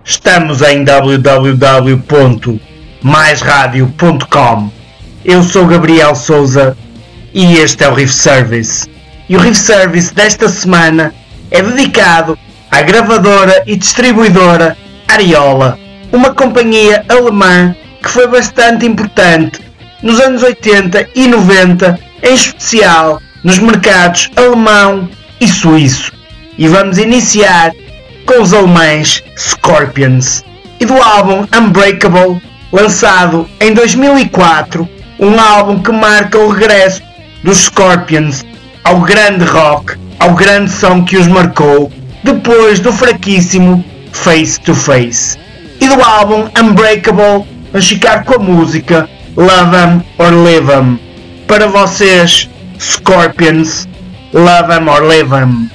Estamos em www.maisradio.com. Eu sou Gabriel Souza e este é o Riff Service. E o Riff Service desta semana é dedicado à gravadora e distribuidora Ariola, uma companhia alemã que foi bastante importante nos anos 80 e 90, em especial nos mercados alemão e suíço. E vamos iniciar com os alemães Scorpions e do álbum Unbreakable, lançado em 2004, um álbum que marca o regresso dos Scorpions ao grande rock, ao grande som que os marcou depois do fraquíssimo Face to Face. E do álbum Unbreakable vamos ficar com a música Love 'Em or Leave 'Em. Para vocês, Scorpions, Love 'Em or Leave 'Em.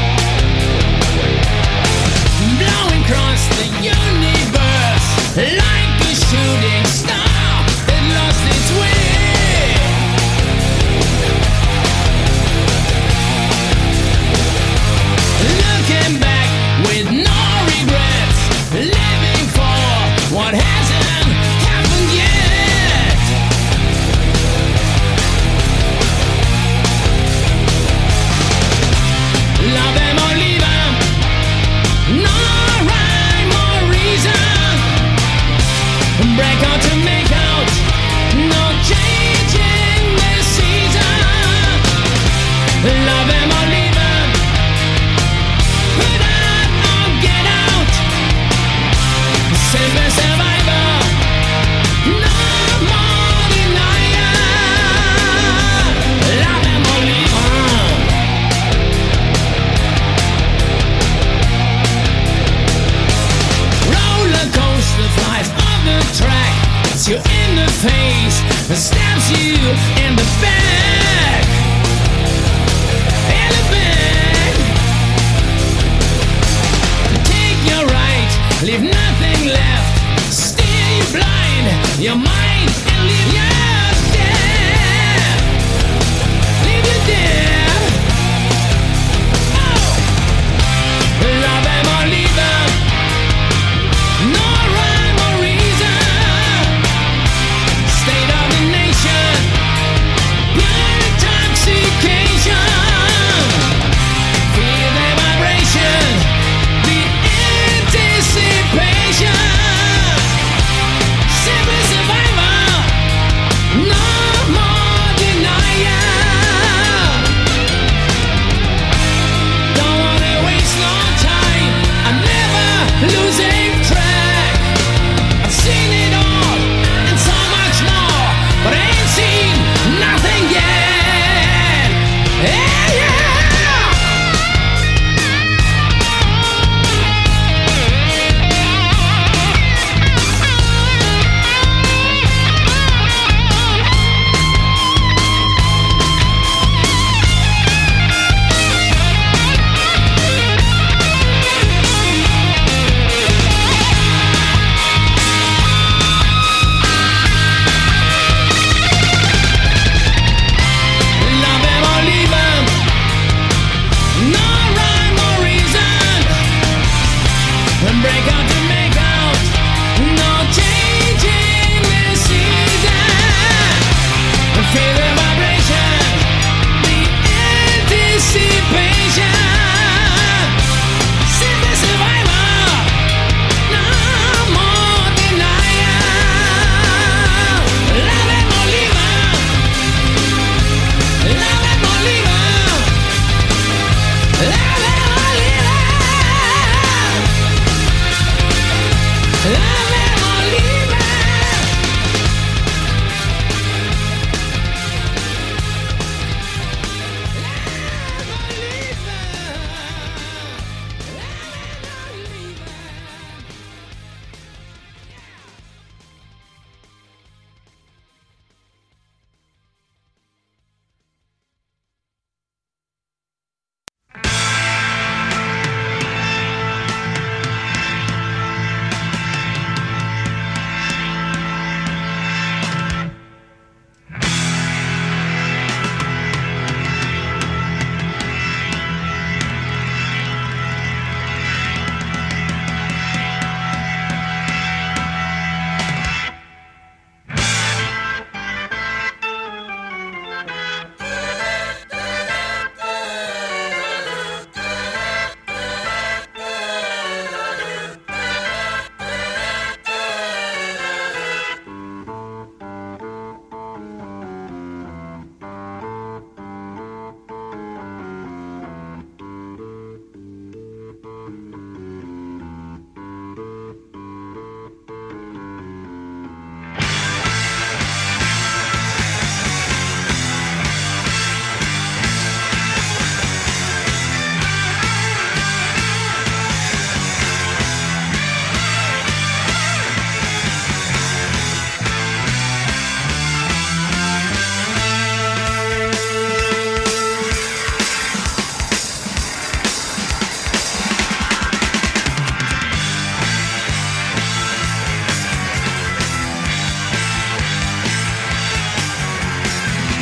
Blowing across the universe.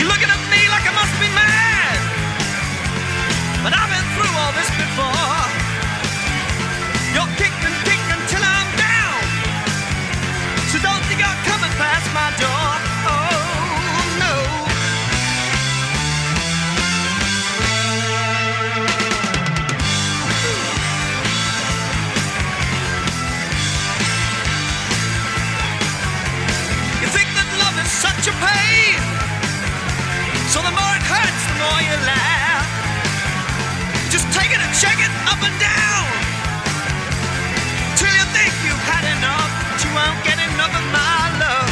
You're looking at me like I must be mad, but I've been through all this before. You're kick until I'm down, so don't think you're coming past my door. Oh no. You think that love is such a pain, so the more it hurts, the more you laugh. Just take it and shake it up and down, till you think you've had enough, but you won't get enough of my love.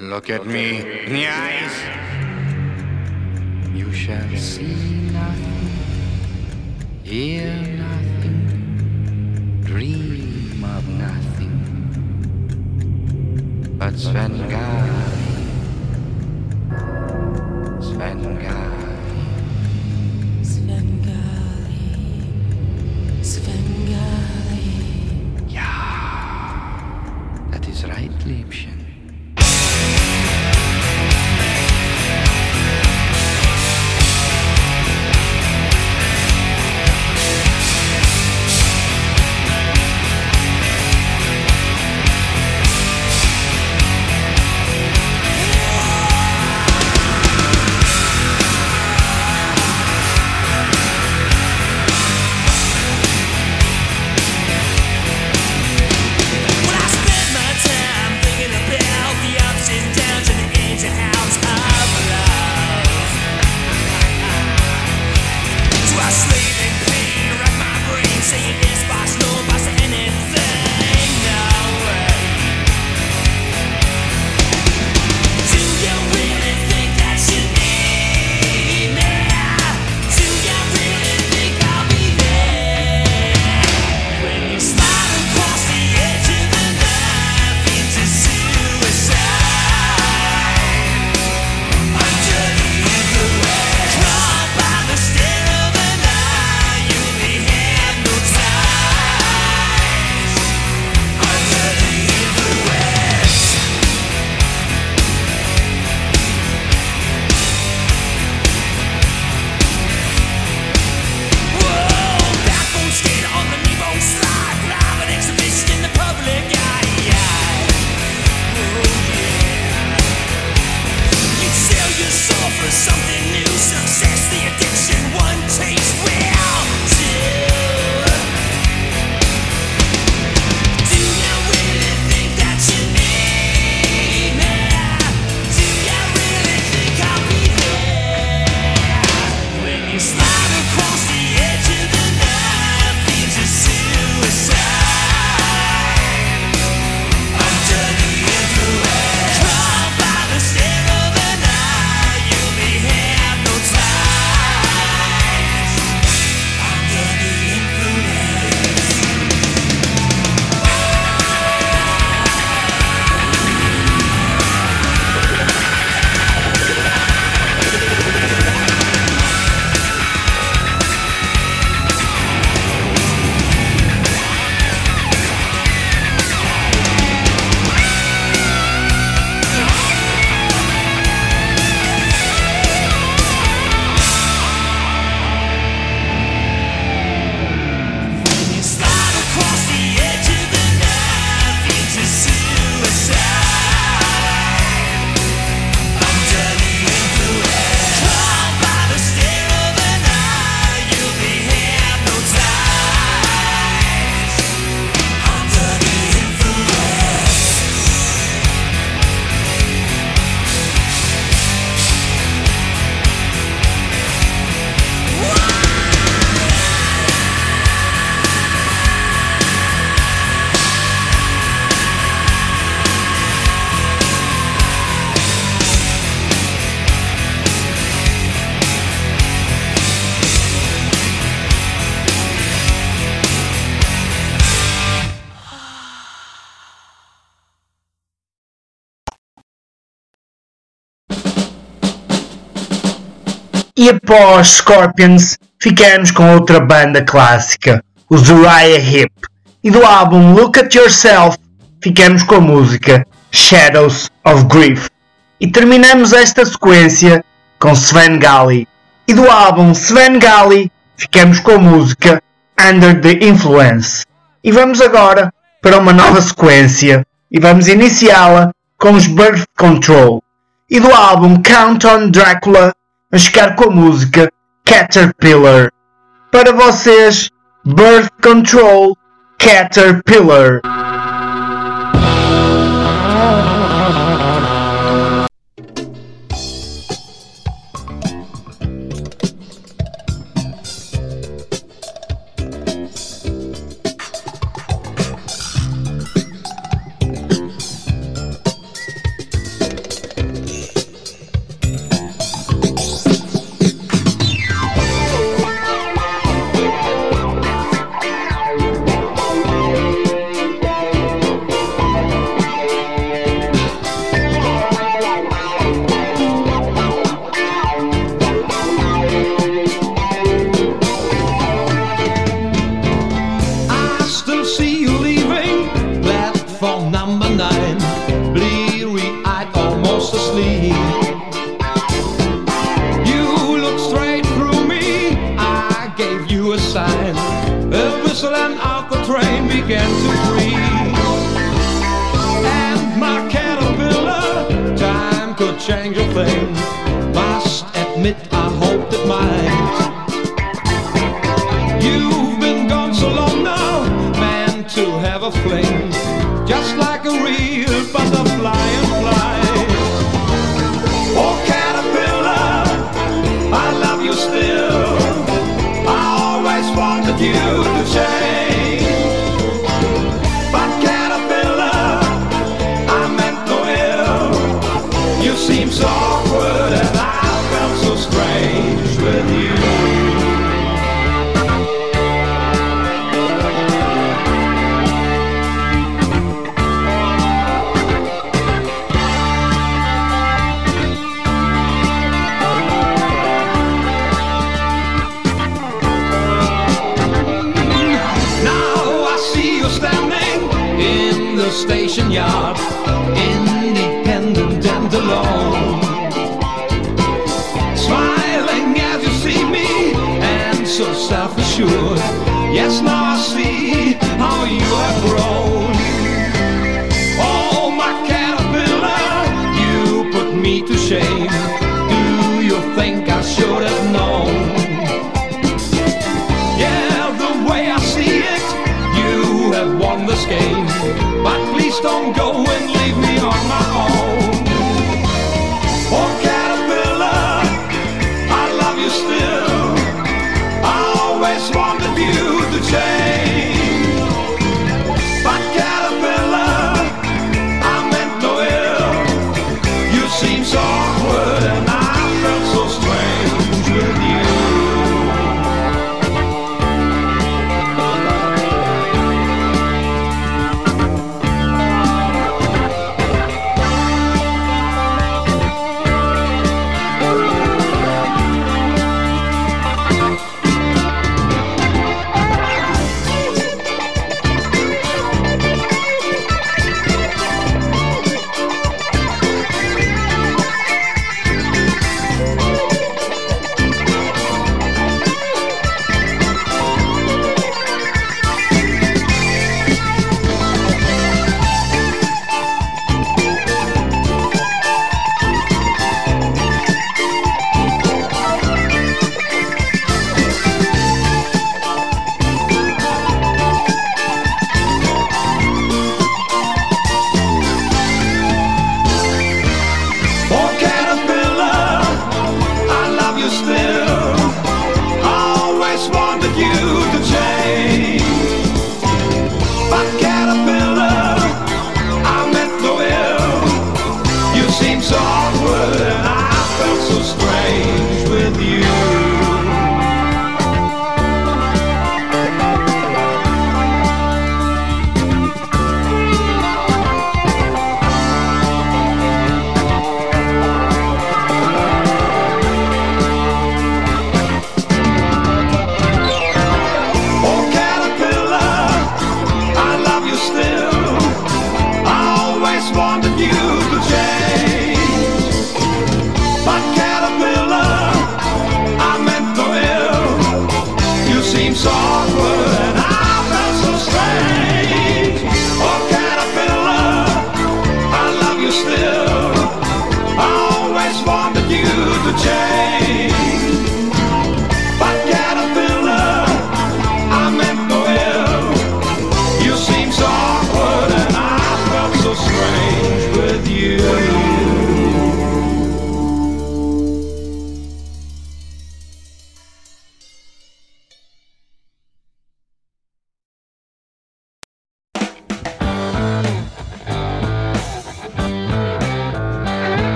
Look at me in the eyes. You shall see nothing, hear nothing, dream of nothing but Svengali, Svengali, Svengali, Svengali. Yeah, that is right, Liebchen. E após Scorpions, ficamos com outra banda clássica, os Uriah Heep, e do álbum Look at Yourself, ficamos com a música Shadows of Grief. E terminamos esta sequência com Svengali, e do álbum Svengali, ficamos com a música Under the Influence. E vamos agora para uma nova sequência, e vamos iniciá-la com os Birth Control, e do álbum Count on Dracula, a chegar com a música Caterpillar. Para vocês, Birth Control, Caterpillar. you a sign. The whistle and out the train began to breathe. And my caterpillar, time could change a thing. Must admit I hoped it might. You've been gone so long now, man, to have a fling. Just like a real butterfly in flight. Oh caterpillar, I love you still. I always wanted you to change. But caterpillar, I meant no ill. You seem so awkward and I felt so strange with you. Station yard, independent and alone, smiling as you see me, and so self-assured. Yes, now I see how you have grown. Oh, my caterpillar, you put me to shame. Do you think I should have known? Yeah, the way I see it, you have won this game. But please don't go and leave me on my own. Oh caterpillar, I love you still. I always wanted you to change. But caterpillar, I meant no ill. You seem so awkward and I felt so strange with you.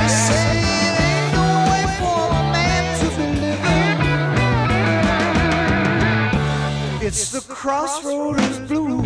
say it ain't no way for a man to be living. It's the crossroads blues.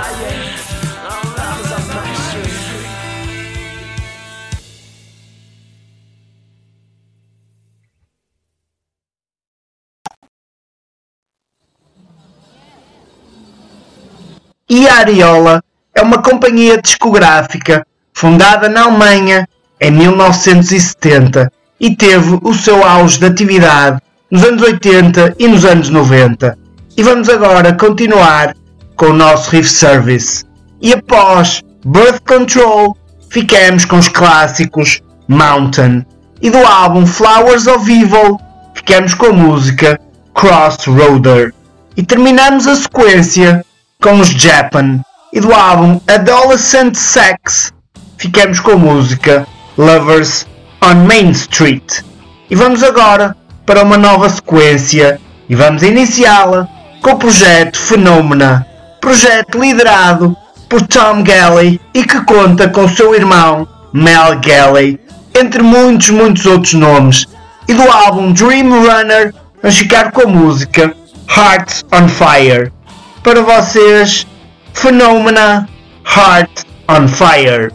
E a Ariola é uma companhia discográfica fundada na Alemanha em 1970 e teve o seu auge de atividade nos anos 80 e nos anos 90. E vamos agora continuar com o nosso Riff Service. E após Birth Control, ficamos com os clássicos Mountain. E do álbum Flowers of Evil, ficamos com a música Crossroader. E terminamos a sequência com os Japan. E do álbum Adolescent Sex, ficamos com a música Lovers on Main Street. E vamos agora para uma nova sequência e vamos iniciá-la com o projeto Phenomena, projeto liderado por Tom Galley e que conta com seu irmão Mel Galley, entre muitos outros nomes. E do álbum Dream Runner vamos ficar com a música Hearts on Fire. Para vocês, Phenomena, Heart on Fire.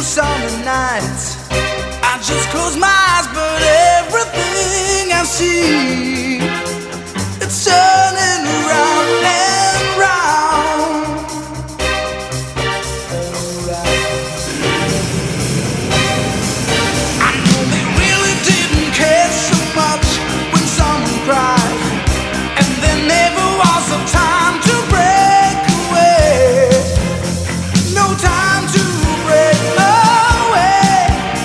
summer nights. I just close my eyes, but everything I see, it's turning around and round. I know they really didn't care so much when someone cried, and there never was a time to break away. No time to break away.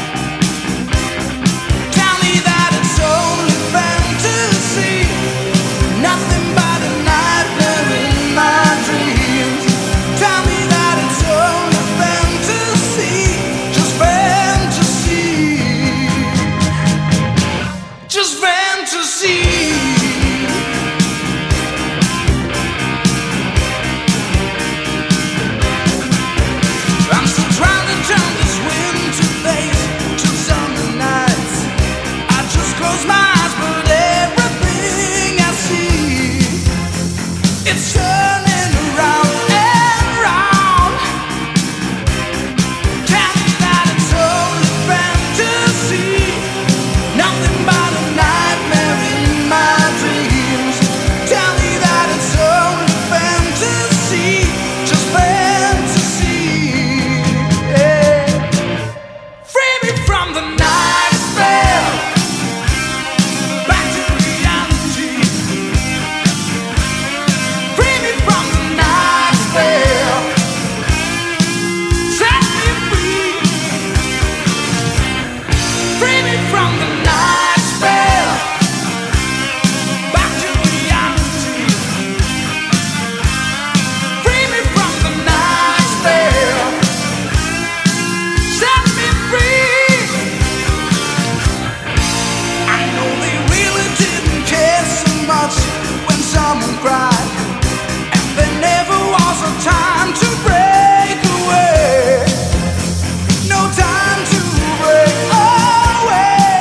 Tell me that it's only fantasy, nothing but a nightmare in my dreams. Tell me that it's only fantasy, just fantasy, just fantasy. I'm still trying to turn this winter face to summer nights. I just close my eyes, but everything I see, it's turning around and round. Tell me that it's only fantasy, nothing but a nightmare in my dreams. Tell me that it's only fantasy, just fantasy. Yeah. Free me from the night spell, back to reality. Free me from the night spell, set me free. Free me from the night spell, back to reality. Free me from the night spell, set me free. I know they really didn't care so much when someone cried, and there never was a time to break away. No time to break away.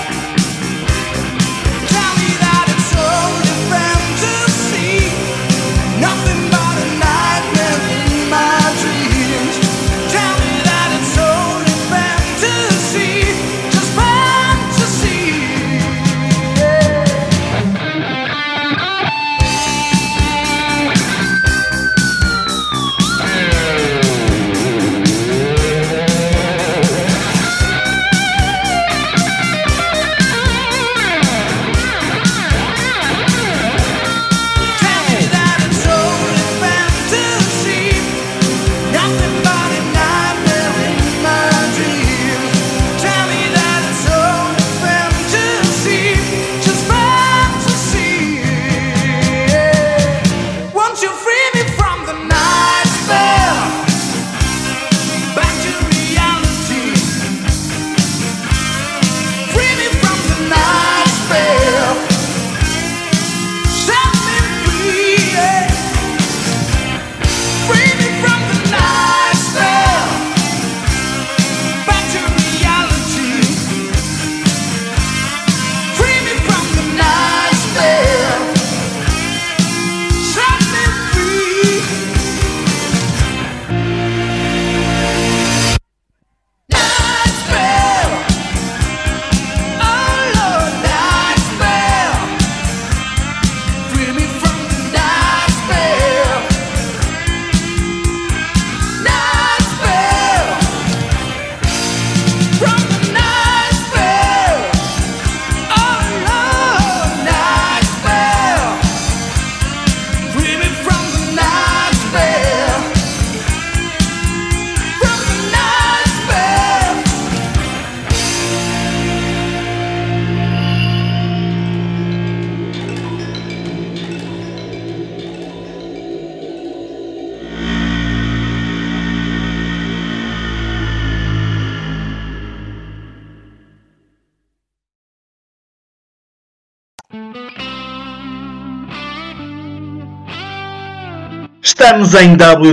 Tell me that it's only fantasy, nothing but a nightmare in my dreams. Tell me that it's only fantasy, just fantasy. Yeah. Tell me that it's only fantasy, nothing but a nightmare in my dreams. Tell me that it's only fantasy, just fantasy. Yeah. Won't you free me from the night spell, back to reality. Free me from the night spell, set me free. Yeah. Free me from the night spell, back to reality. Free me from the night spell, set me free. Night spell, oh Lord, night spell. Free me from the night spell. Night spell, from the night spell. Oh Lord, night spell. Free me from the night spell. From the night spell. Estamos em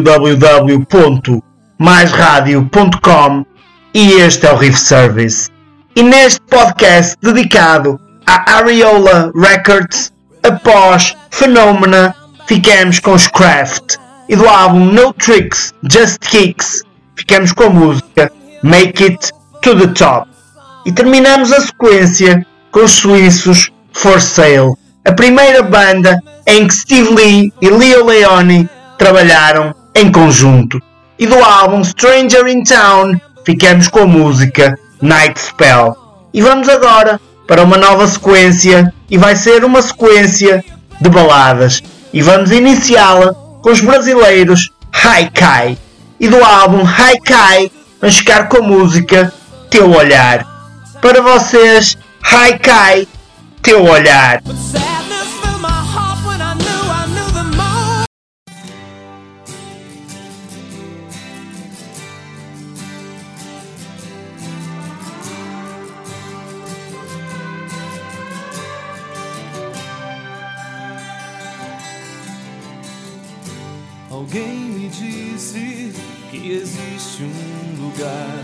www.maisradio.com e este é o Riff Service. E neste podcast dedicado à Ariola Records, após Phenomena, ficamos com os Craft e do álbum No Tricks, Just Kicks ficamos com a música Make It to the Top. E terminamos a sequência com os suíços For Sale, a primeira banda em que Steve Lee e Leo Leone trabalharam em conjunto. E do álbum Stranger in Town ficamos com a música Night Spell. E vamos agora para uma nova sequência, e vai ser uma sequência de baladas. E vamos iniciá-la com os brasileiros Haikai. E do álbum Haikai vamos ficar com a música Teu Olhar. Para vocês, Haikai, Teu Olhar. Alguém me disse que existe um lugar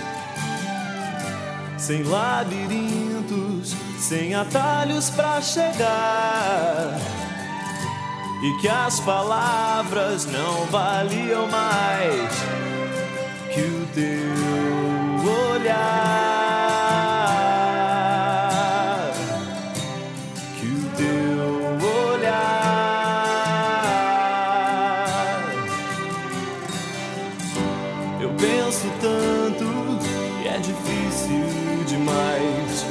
sem labirintos, sem atalhos pra chegar, e que as palavras não valiam mais que o teu olhar, que o teu olhar. Eu penso tanto e é difícil demais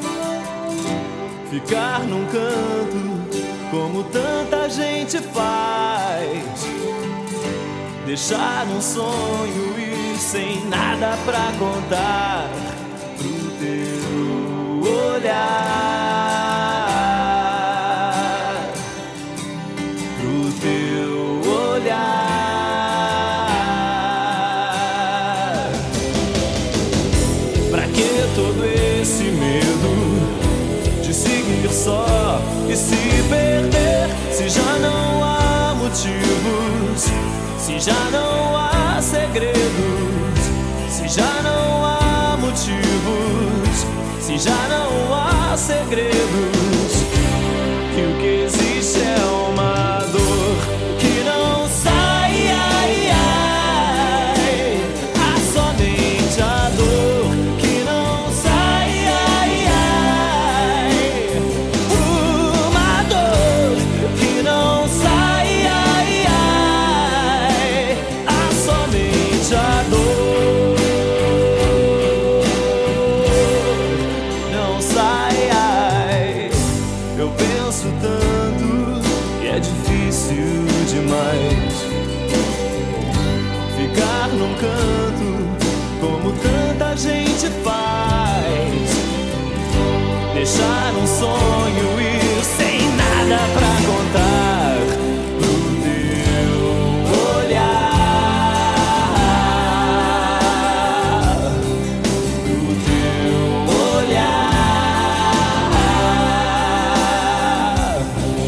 ficar num canto como tanta gente faz, deixar um sonho e sem nada pra contar pro teu olhar, pro teu olhar. Pra que todo esse medo de seguir só e se perder, se já não há motivos, se já não há segredos, se já não há motivos, se já não há segredos, que o que existe é uma dor que não sai, ai, ai, há somente a dor que não sai, ai, ai, uma dor que não sai, ai, ai, há somente a dor, não sai, ai. Eu penso tanto e é difícil demais ficar num canto como tanta gente faz, deixar um sonho e sem nada pra contar pro teu olhar, pro teu olhar.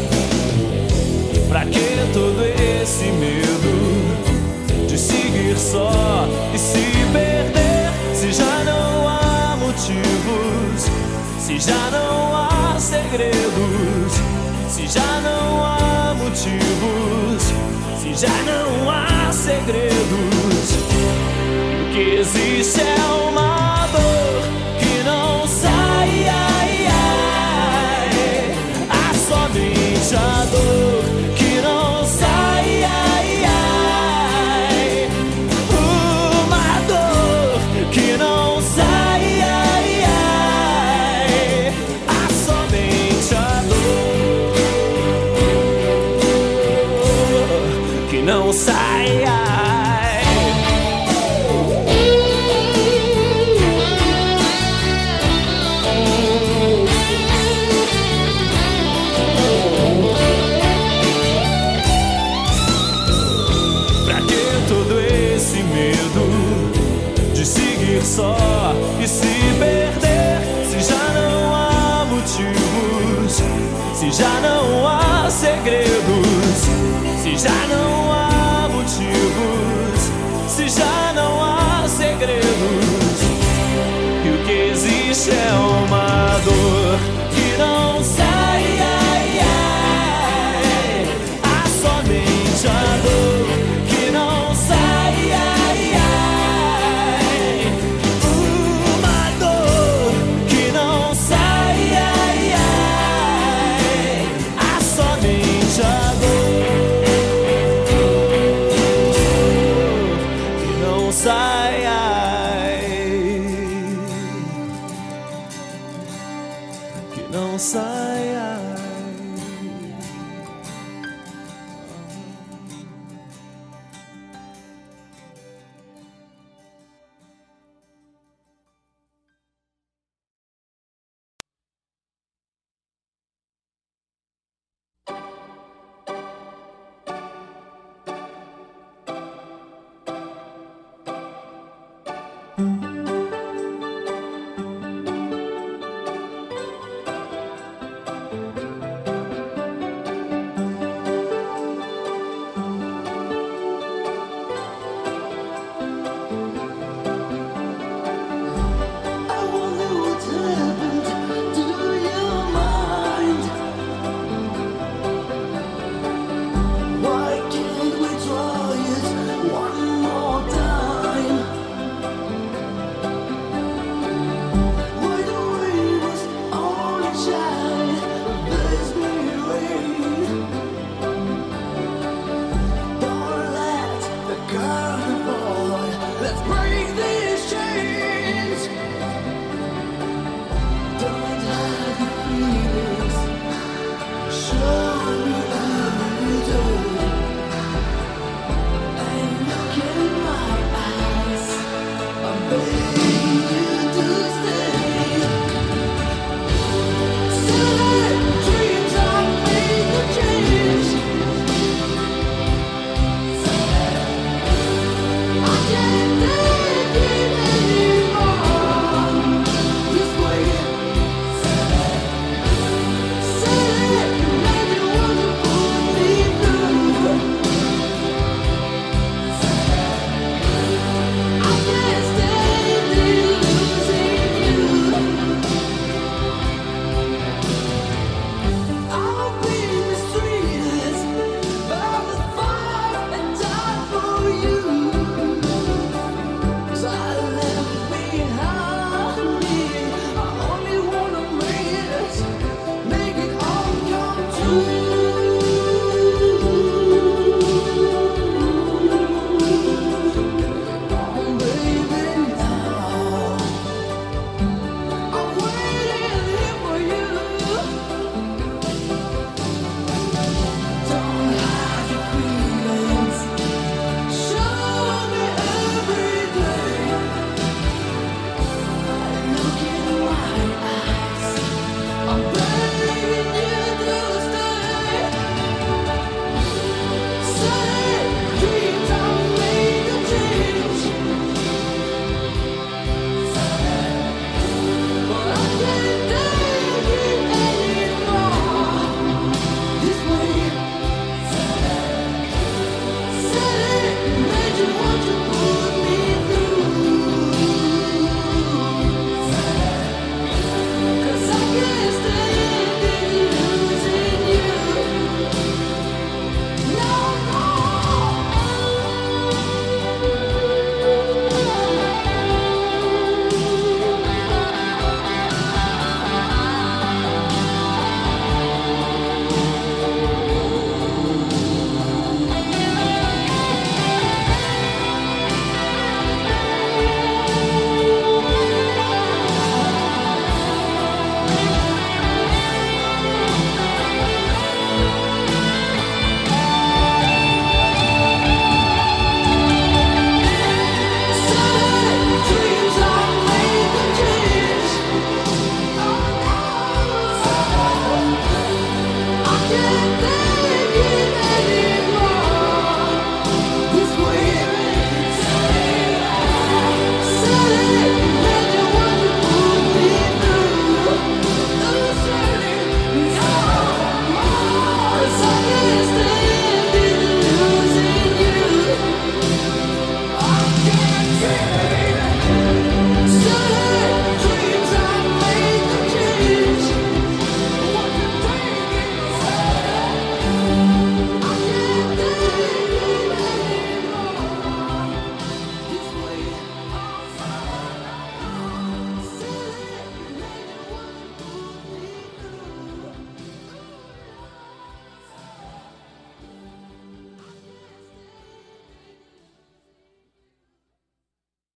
Pra que todo esse medo de seguir só e se perder, se já não há motivos, se já não há segredos, se já não há motivos, se já não há segredos, o que existe é uma dor que não sai, ai, ai, há somente a dor que não sai, ai, ai, uma dor que não sai, ai, ai, há somente a dor que não sai, ai. Pra que todo esse medo de seguir só e se perder, se já não há motivos, se já não há segredos, se já não há motivos, se já não há segredos, e o que existe é uma dor que não sai, ai, ai, há somente a dor que não sai, ai, ai, não sai.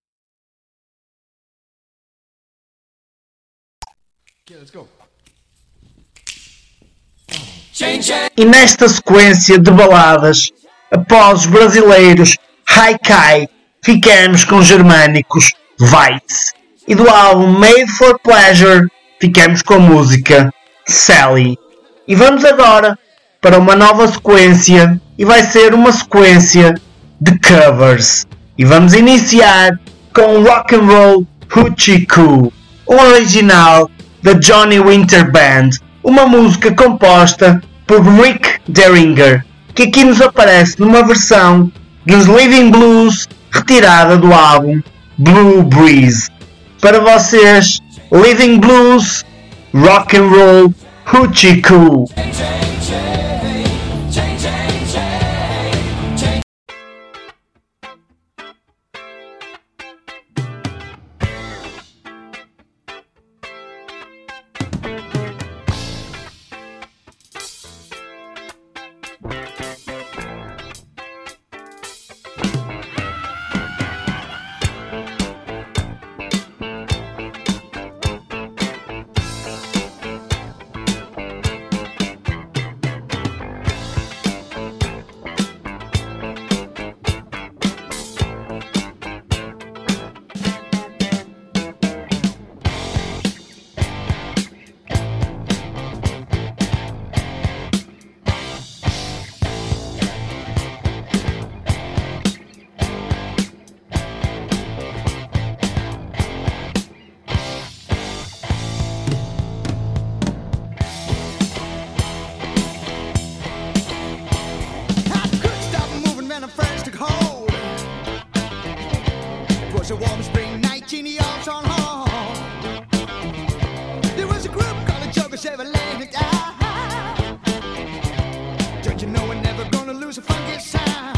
Okay, let's go. E nesta sequência de baladas, após os brasileiros Haikai, ficamos com os germânicos Weitz. E do álbum Made for Pleasure, ficamos com a música Sally. E vamos agora para uma nova sequência, e vai ser uma sequência de covers. E vamos iniciar com Rock and Roll Hoochie Coo, um original da Johnny Winter Band, uma música composta por Rick Derringer, que aqui nos aparece numa versão dos Living Blues retirada do álbum Blue Breeze. Para vocês, Living Blues, Rock and Roll Hoochie Coo. A warm spring night in the Alps on Hall. There was a group called the Joker Chevrolet. Don't you know we're never gonna lose a funky sound?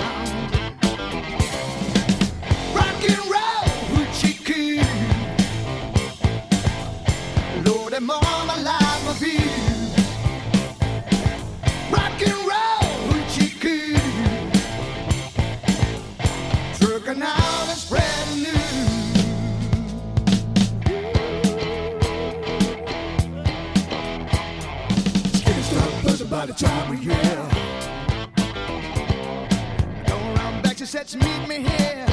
Rock and roll, hoochie coo. Lord, I'm all alive, my views. Rock and roll, hoochie coo. Trucking out and spreading news. By the time we hear, going around back to sets, meet me here.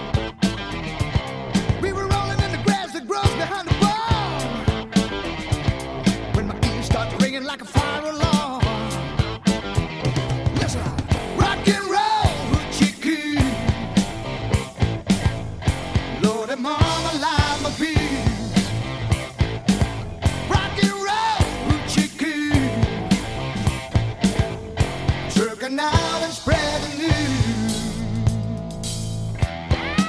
We were rolling in the grass that grows behind the bar, when my ears start ringing like a fire alarm. Listen, rock and roll, hoochie coo. Lord, I'm all alive, my peace. Rock and roll, hoochie coo. Trucking out and spreading news.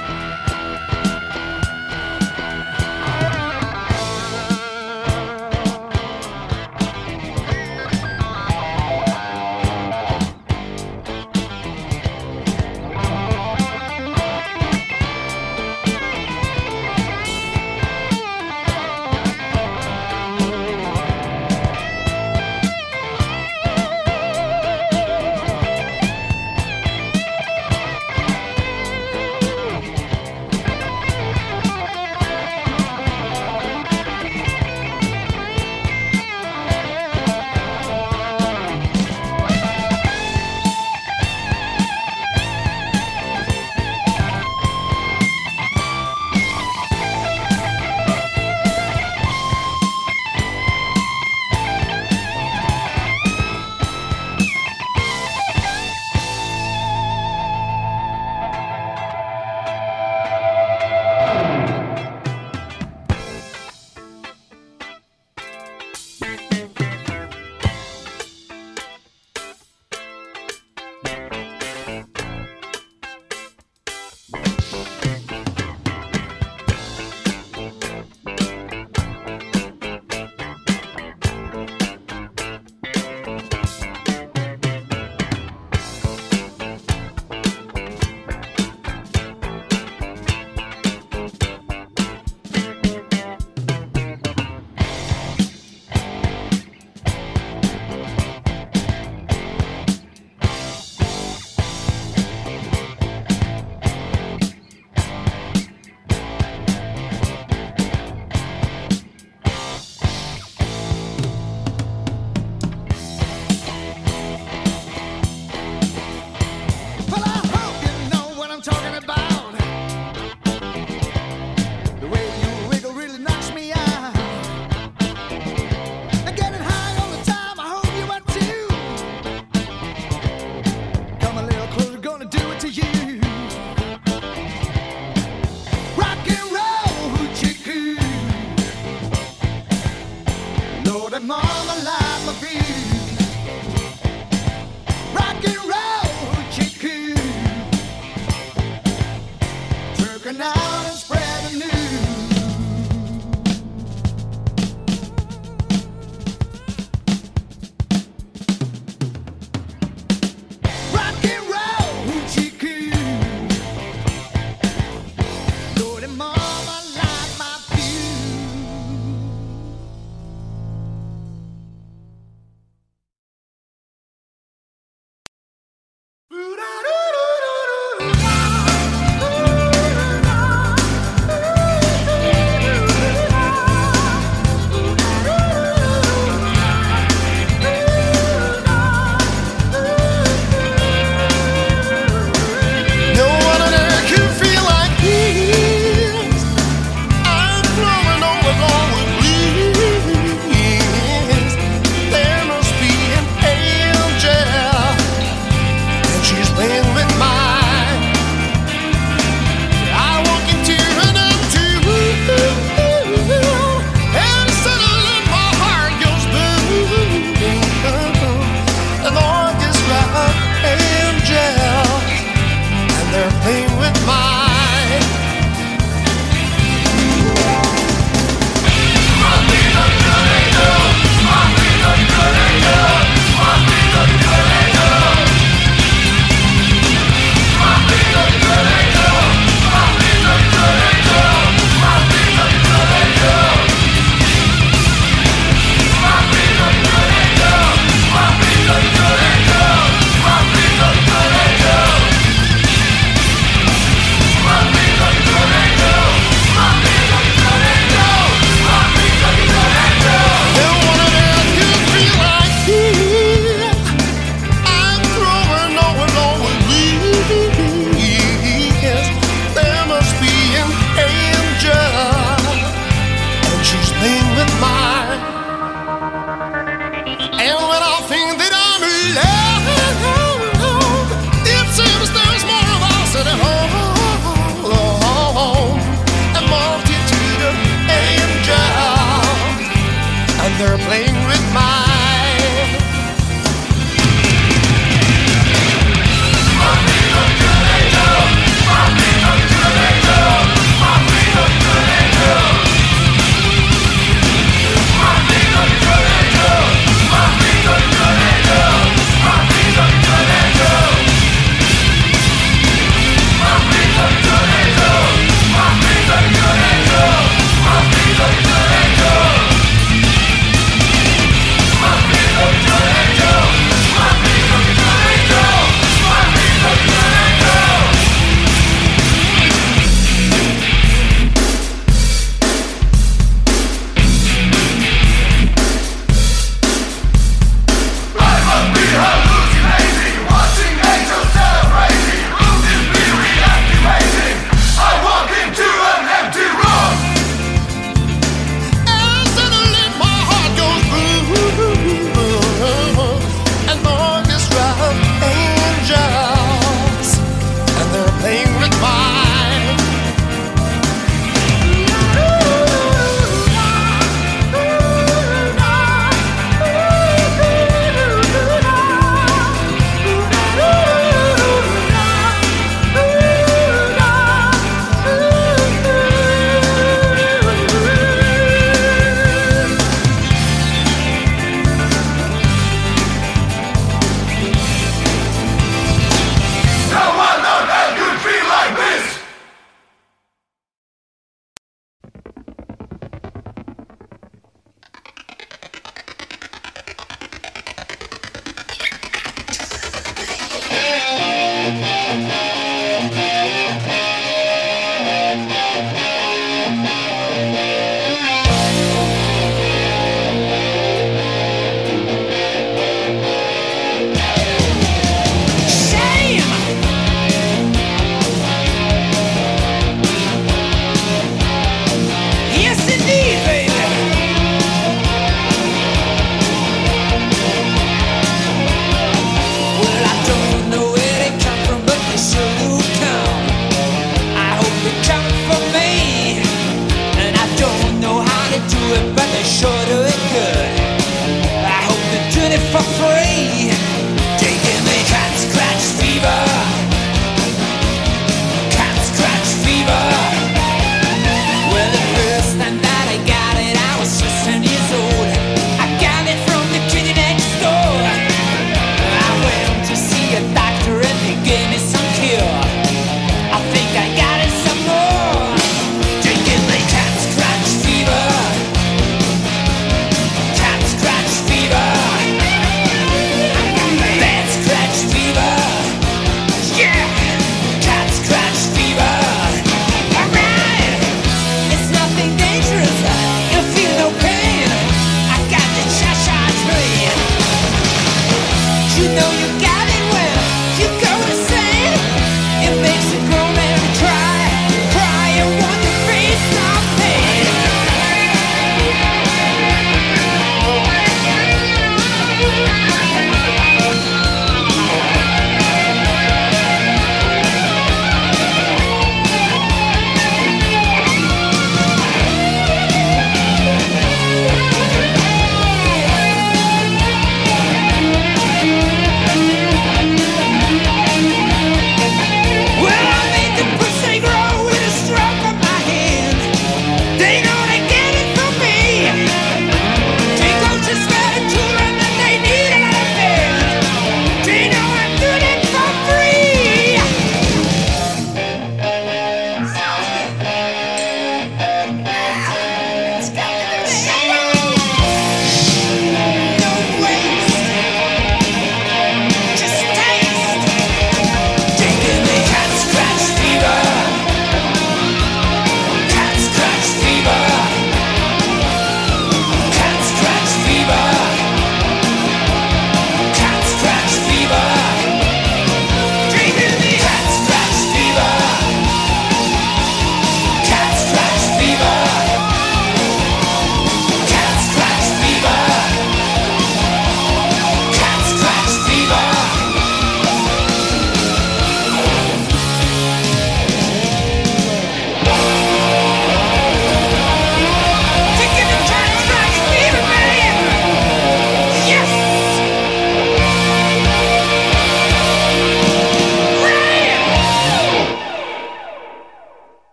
mama like my view. Rock and roll chicken. Turking out and spreading news. Rock and roll chicken. Lord and mama like my view. No one on earth can feel like this. I'm flowing over with bliss. There must be an angel, and she's playing with mine. I walk into an empty room, and suddenly my heart goes boom. And the orchestra of angels, and they're playing with mine. No one on earth can feel like this. I'm growing old along with bliss. There must be an angel, and she's playing with mine. And when I think that I'm alone, it seems there's more of us at home. A multitude of angels, and they're playing with mine.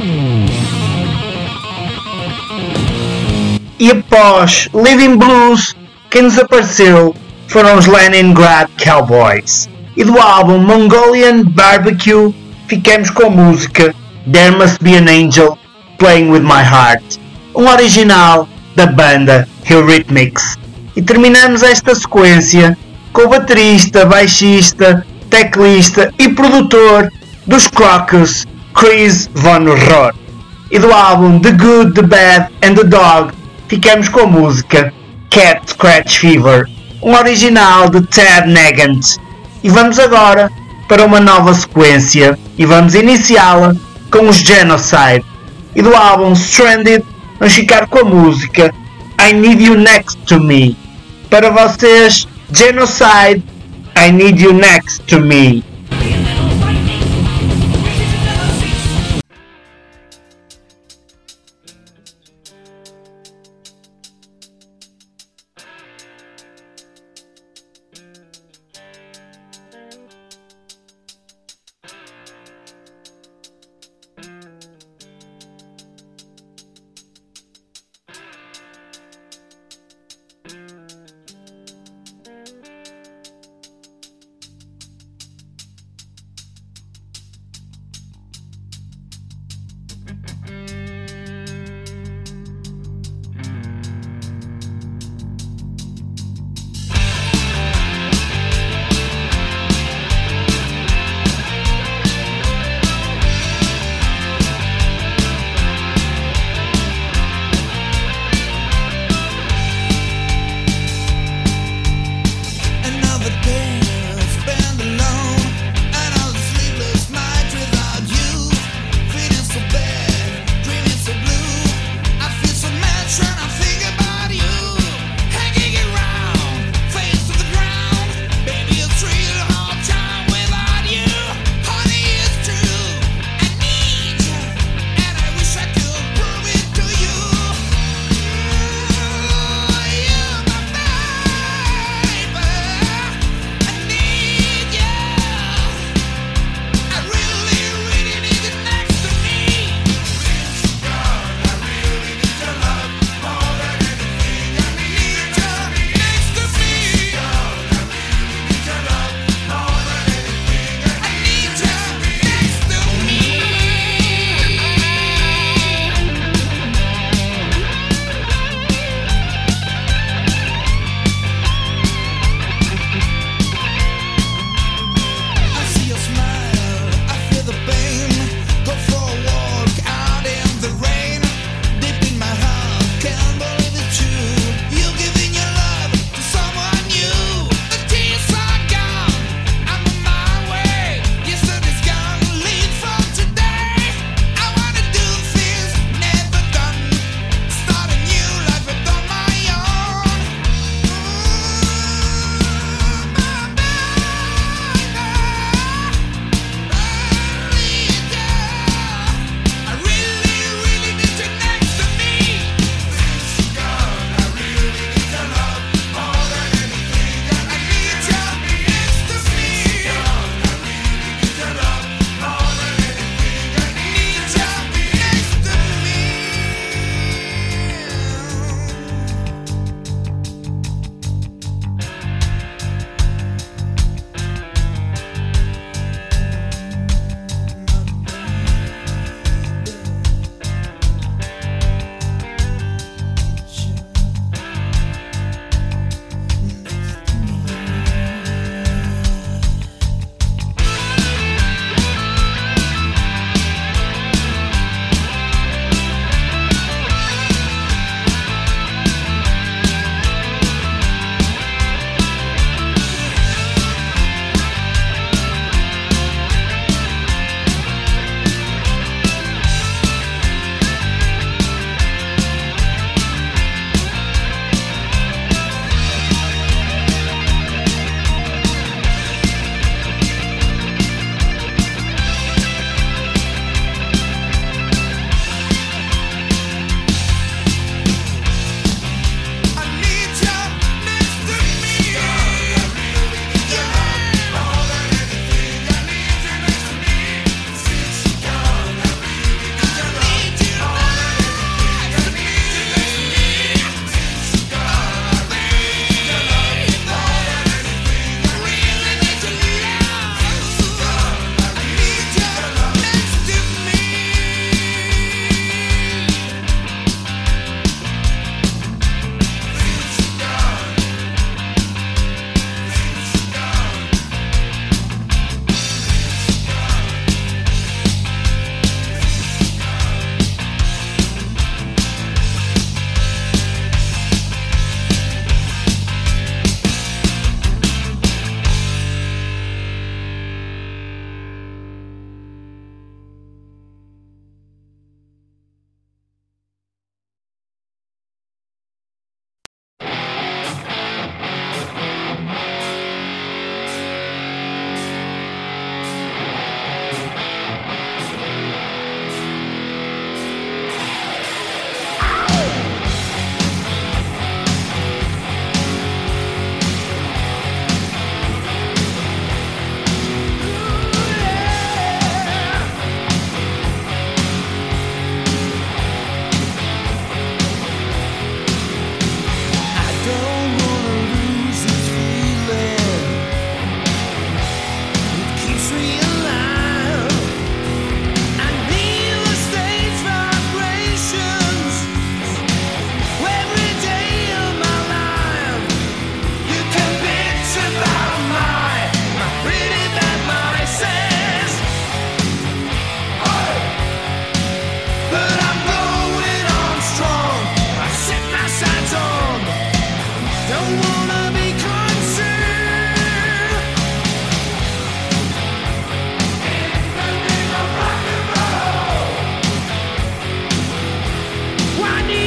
E após Living Blues, quem nos apareceu foram os Leningrad Cowboys. E do álbum Mongolian Barbecue ficamos com a música There Must Be an Angel Playing With My Heart, um original da banda Eurythmics. E terminamos esta sequência com o baterista, baixista, teclista e produtor dos Crocus, Chris Von Rohr. E do álbum The Good, The Bad and The Dog ficamos com a música Cat Scratch Fever, um original de Ted Nugent. E vamos agora para uma nova sequência e vamos iniciá-la com os Genocide. E do álbum Stranded vamos ficar com a música I Need You Next to Me. Para vocês, Genocide, I Need You Next to Me.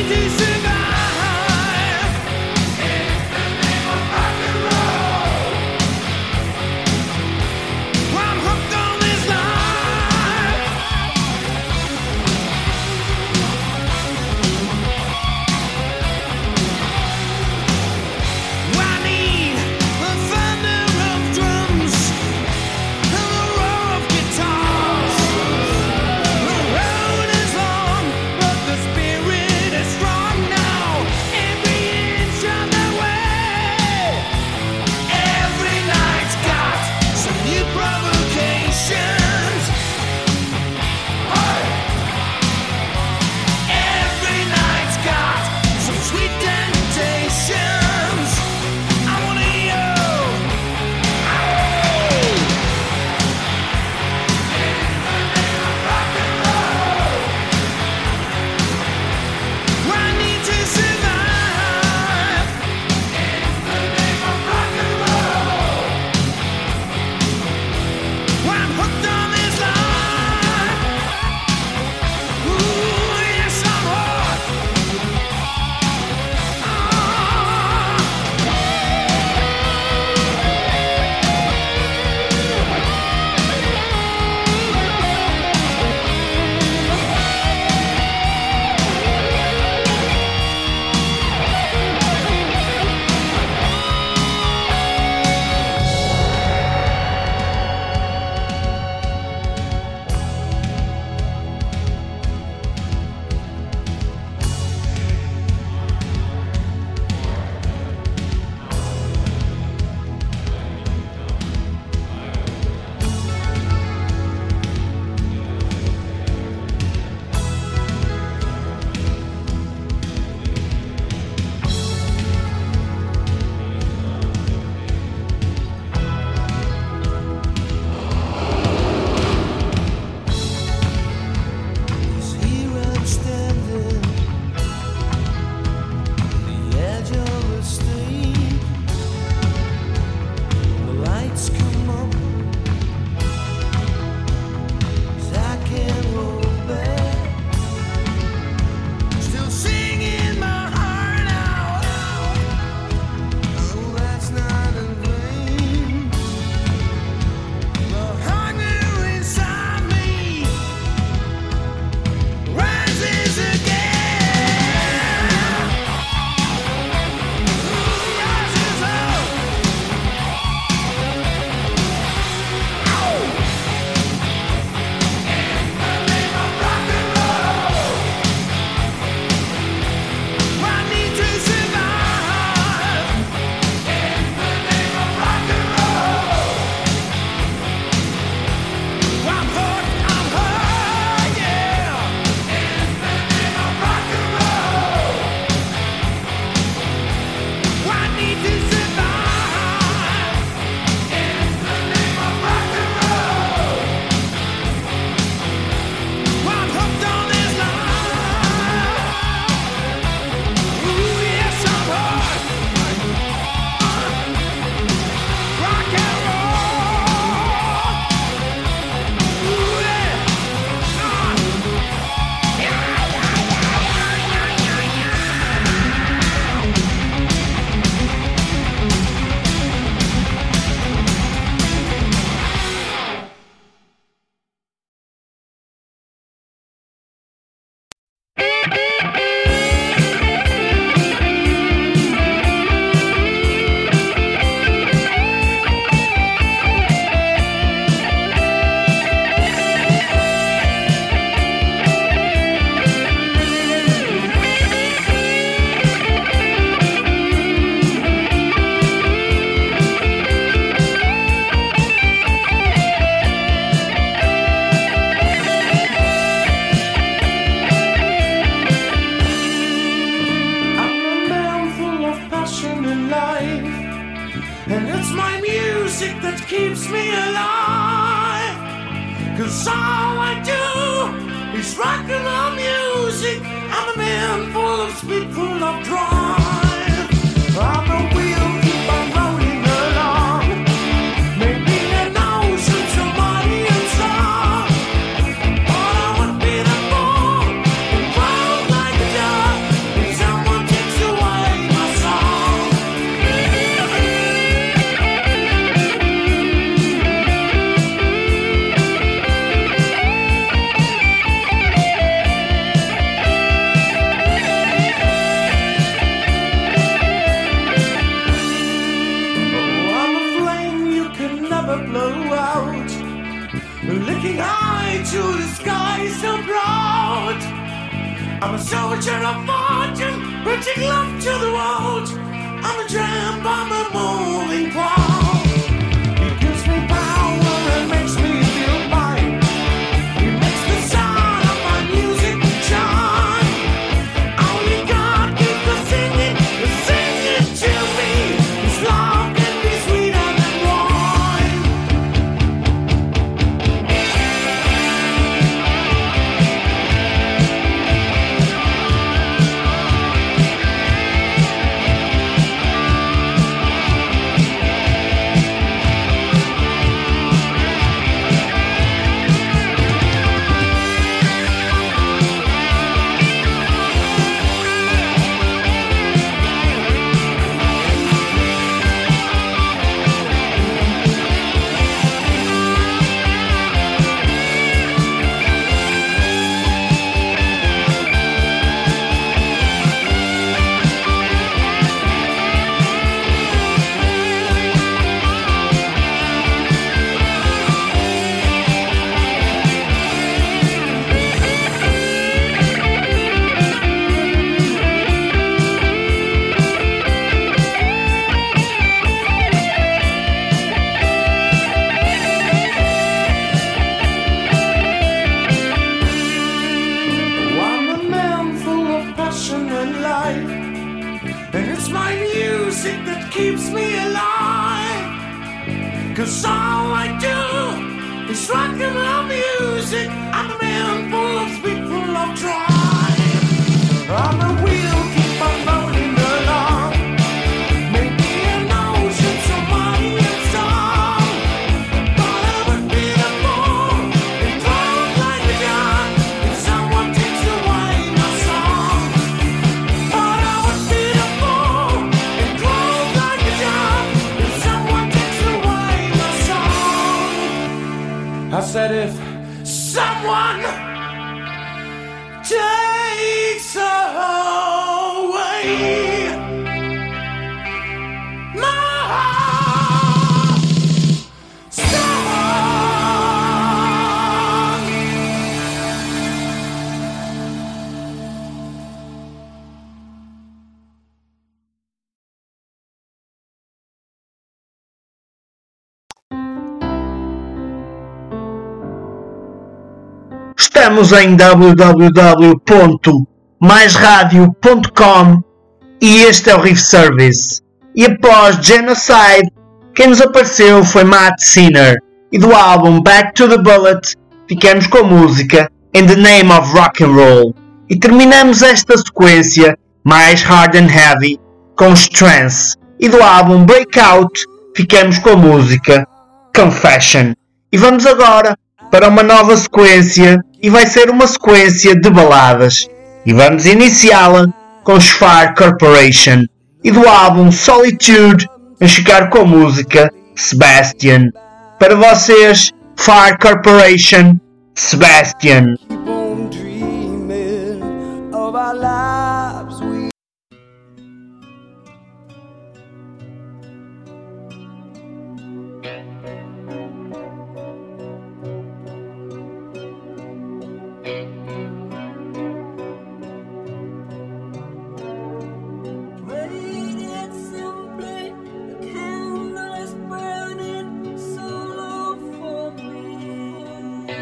keeps me alive. 'Cause all I do is rock and roll music. I'm a man full of speed, full of drive. I'm a wheel, keep on rolling along. Maybe an ocean, somebody inside. All I wanna be the ball and wild like a dove. I'm a soldier of fortune, bringing love to the world. I'm a tramp, I'm a moving crowd. It gives me power and makes me feel fine. It makes the sound of my music shine. Only God gives the singing to me. His love can be sweeter than wine. I'm a man full of passion and life, and it's my music that keeps me alive. 'Cause all I do is rock and roll music. I'm a man full of speed, full of drive. I'm a wheel, keep on rolling along. Maybe an ocean, some money and song. But I would be the fool and cloud like a gun if someone takes away my song. But I would be the fool and cloud like a gun if someone takes away my song. I said if someone takes away my song. Estamos em www.maisradio.com e este é o Riff Service. E após Genocide, quem nos apareceu foi Matt Sinner, e do álbum Back to the Bullet ficamos com a música In the Name of Rock and Roll. E terminamos esta sequência mais hard and heavy com os Trance, e do álbum Breakout ficamos com a música Confession. E vamos agora para uma nova sequência, e vai ser uma sequência de baladas, e vamos iniciá-la com os Fire Corporation, e do álbum Solitude vamos ficar com a música Sebastian. Para vocês, Fire Corporation, Sebastian. Keep on dreaming of our lives.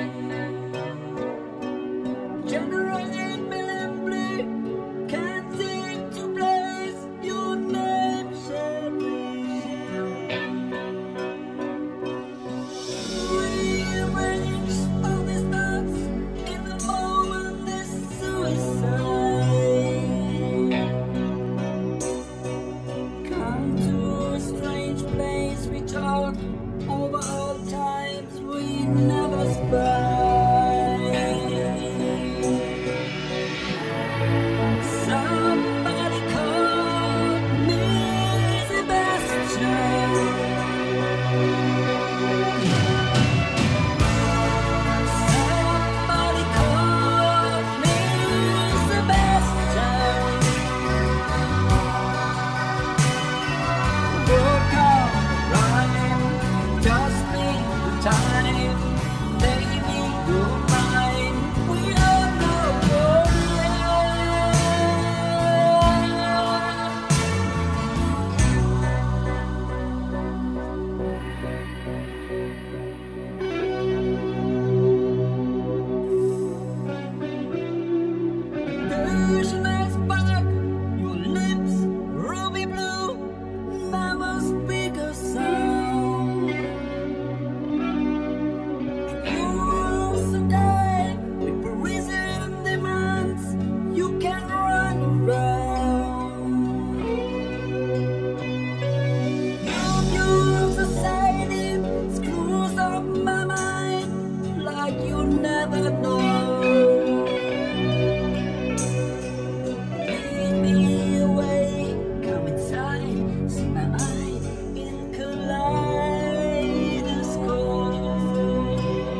General in blue, can't see illusion is back. Your lips, ruby blue, never speak a sound. You also die with Parisian demands. You can run around. Your view of society screws up my mind like you never know. Lead me away, come inside, see my mind in kaleidoscope.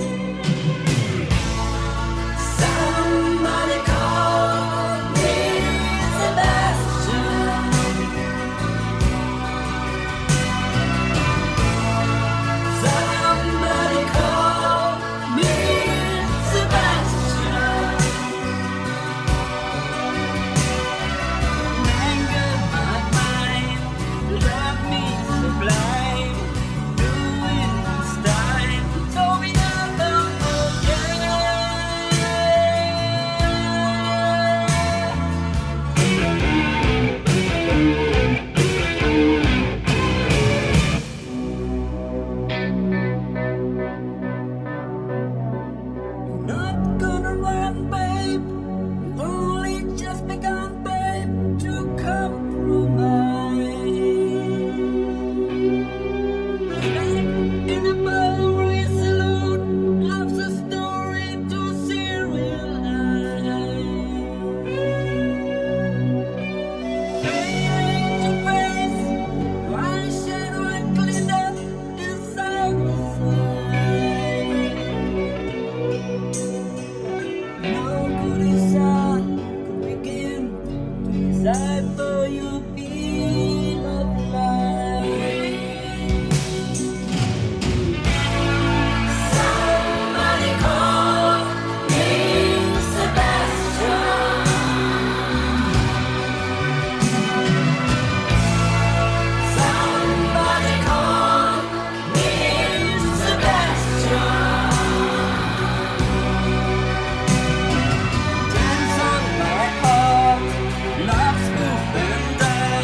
Somebody call me Sebastian. Somebody call me Sebastian. Anger my mind, love me sublime. Doing this time, so we never forget. You're not gonna run, babe. You've only just begun, babe, to compromise. Like in a Bowery saloon, love's a story to serialize. Face to face, one shadow and glitter inside the side. No good inside could begin to decipher your beam of light. Somebody call me Sebastian. Somebody call me Sebastian. Dance on my heart, love's moving down.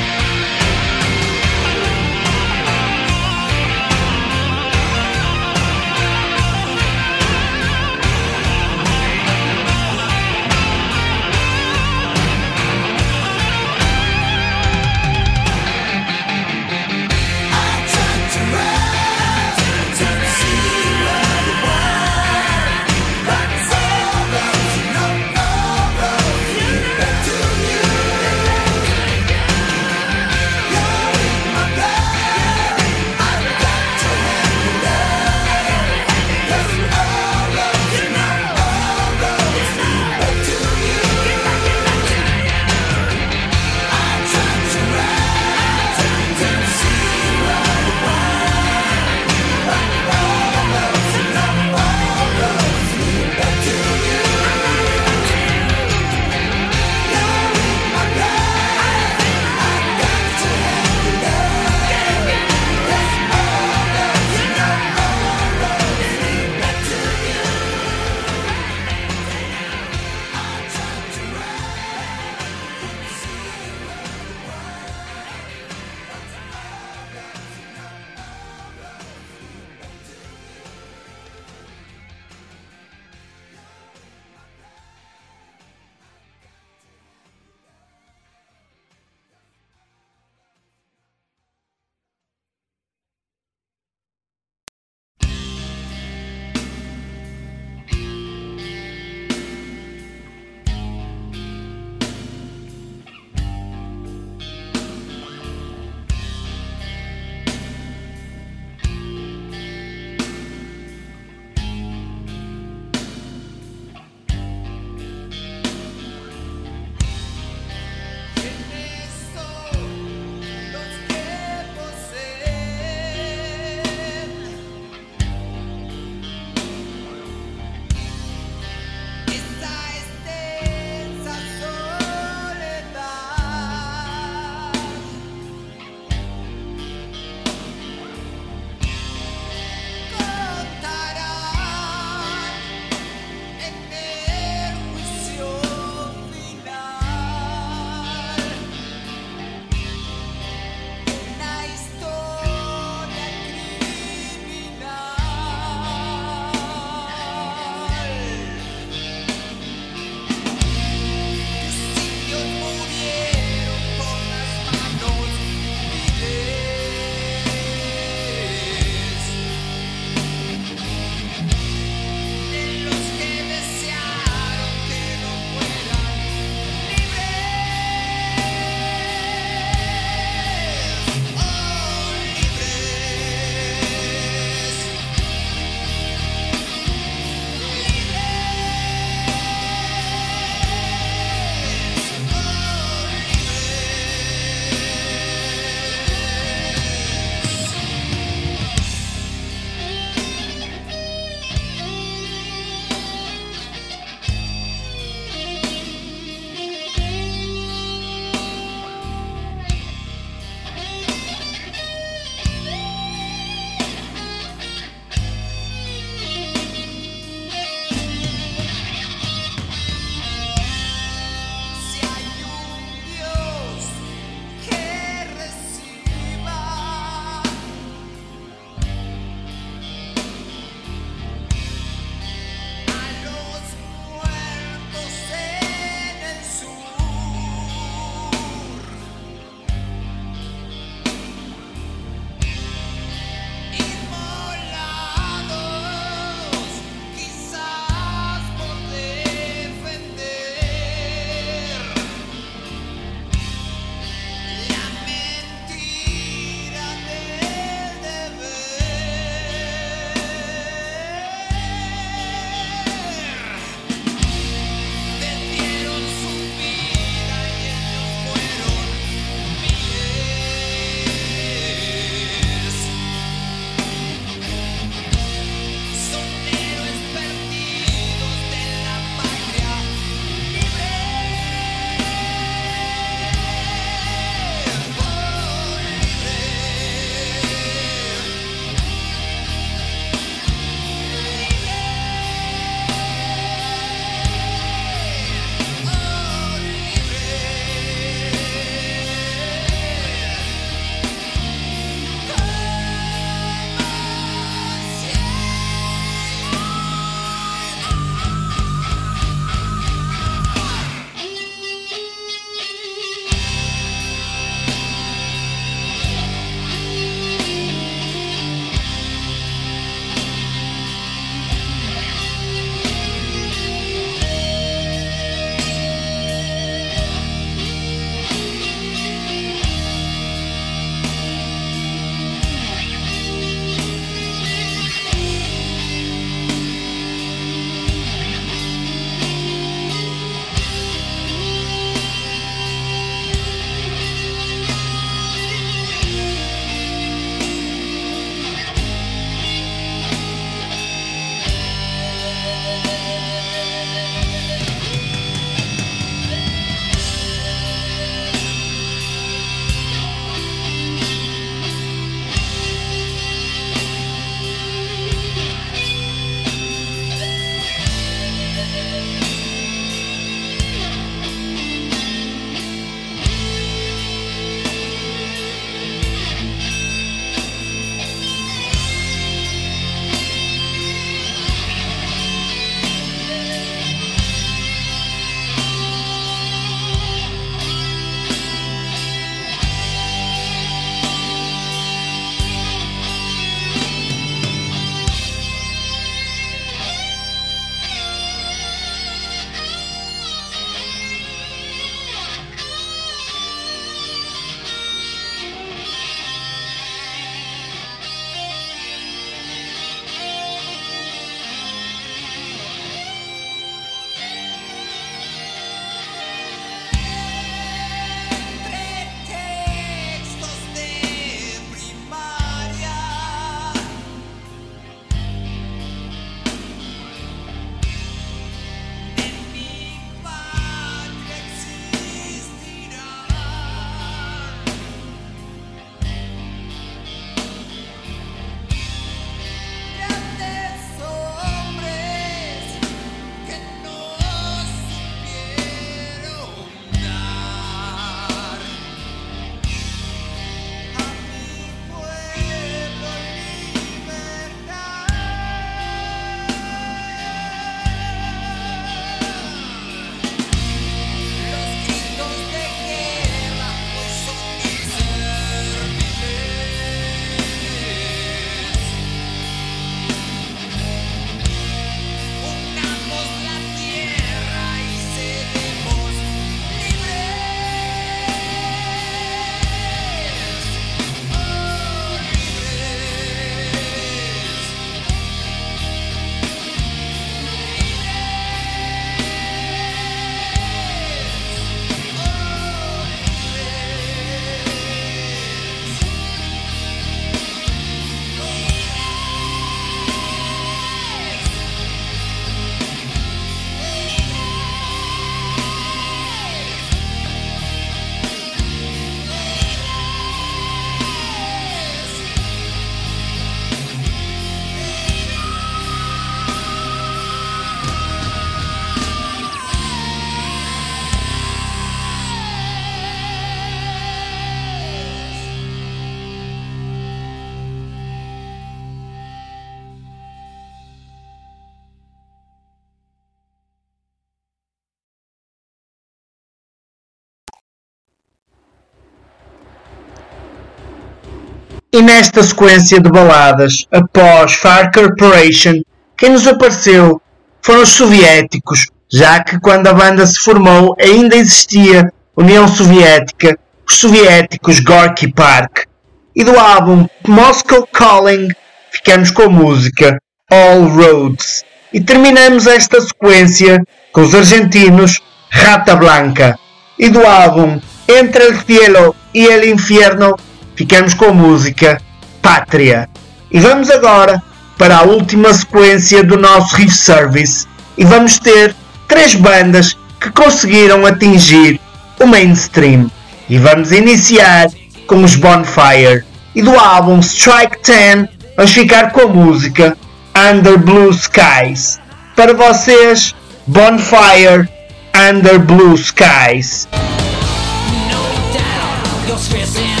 E nesta sequência de baladas, após Fire Corporation, quem nos apareceu foram os soviéticos, já que quando a banda se formou ainda existia União Soviética, os soviéticos Gorky Park. E do álbum Moscow Calling ficamos com a música All Roads. E terminamos esta sequência com os argentinos Rata Blanca. E do álbum Entre el Cielo y el Infierno ficamos com a música Pátria. E vamos agora para a última sequência do nosso Riff Service e vamos ter 3 bandas que conseguiram atingir o mainstream. E vamos iniciar com os Bonfire. E do álbum Strike 10 vamos ficar com a música Under Blue Skies. Para vocês, Bonfire, Under Blue Skies. No doubt, you're stressing out.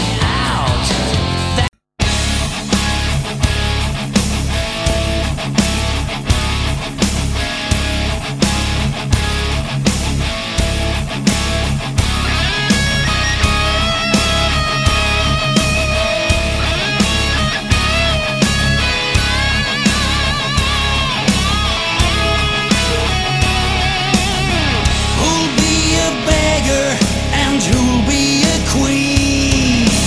Who'll be a beggar and who'll be a queen?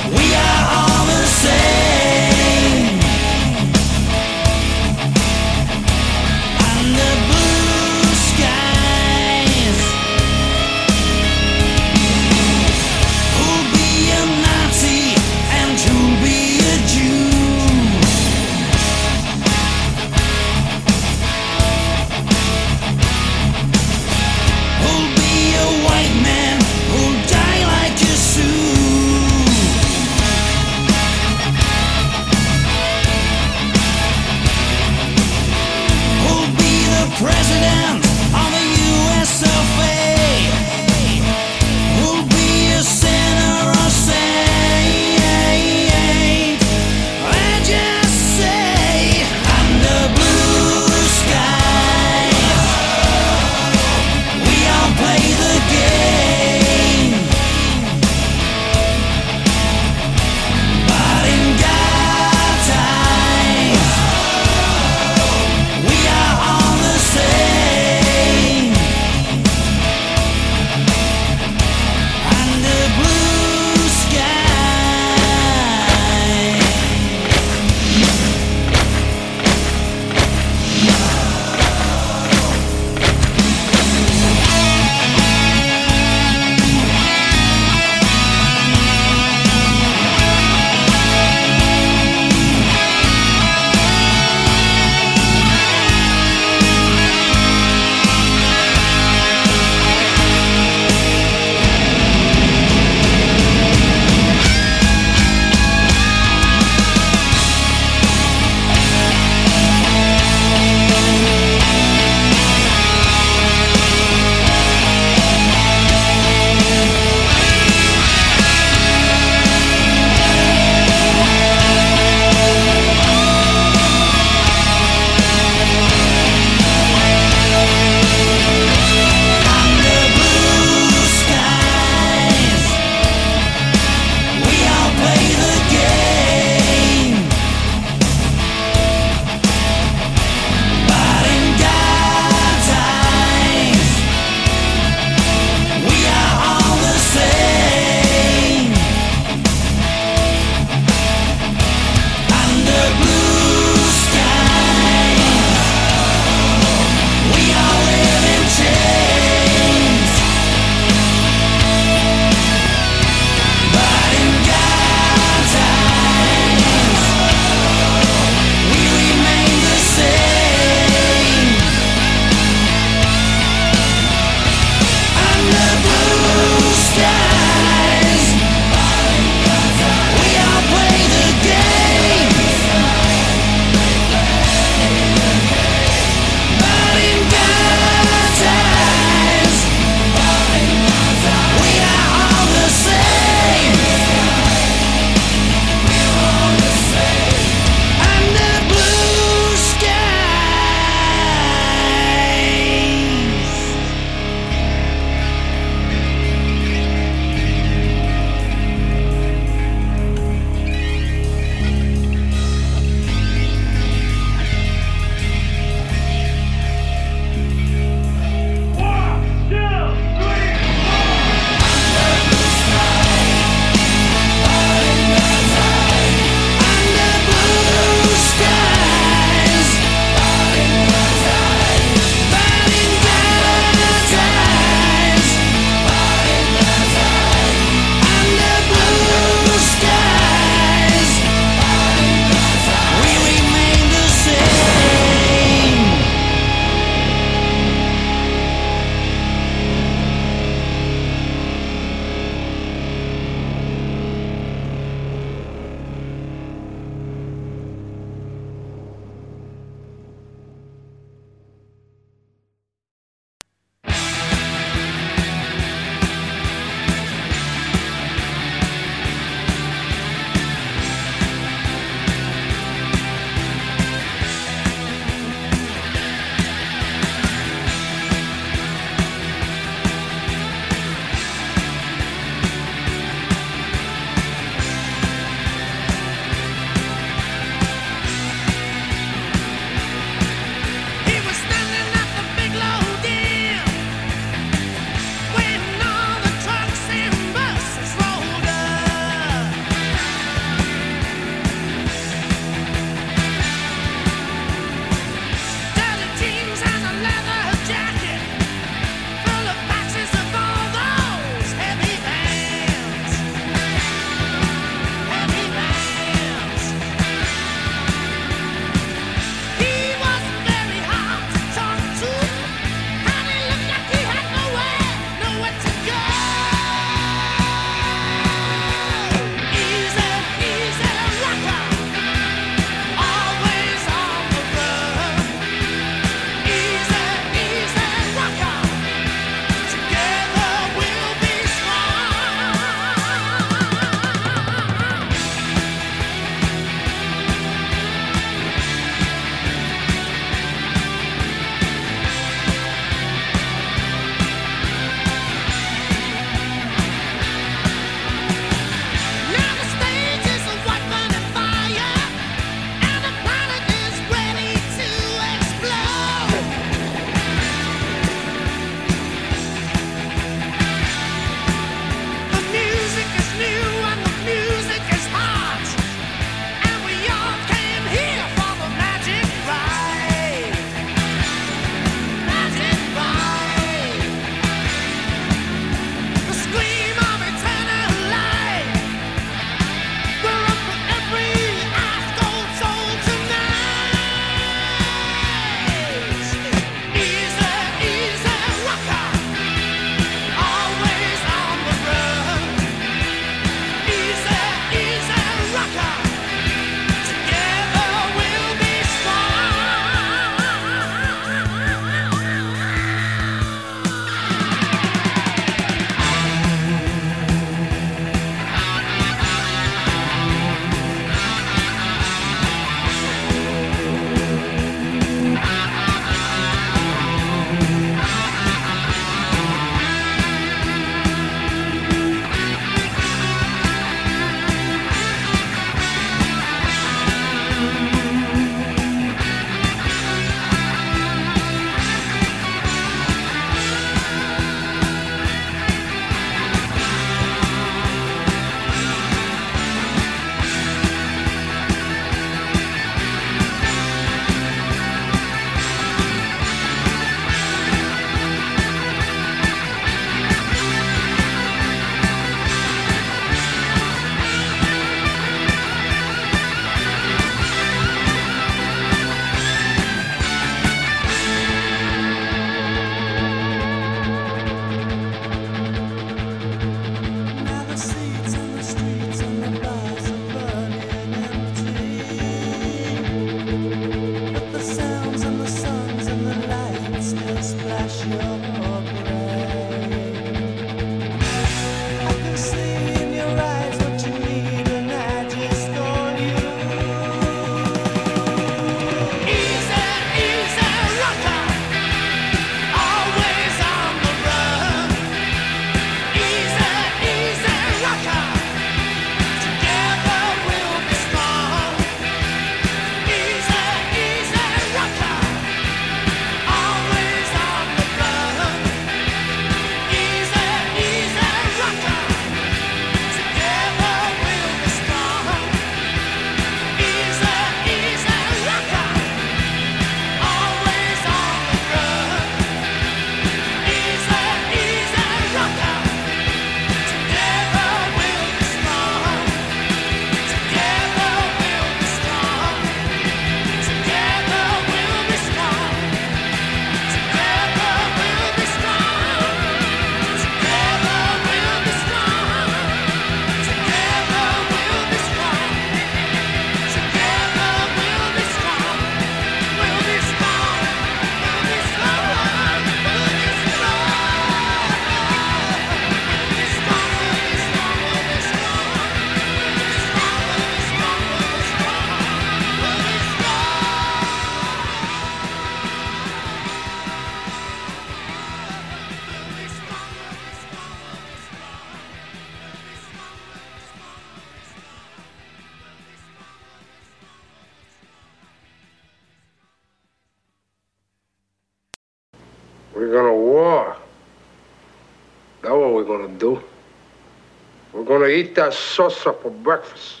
We're gonna war. That's what we're gonna do. We're gonna eat that salsa for breakfast.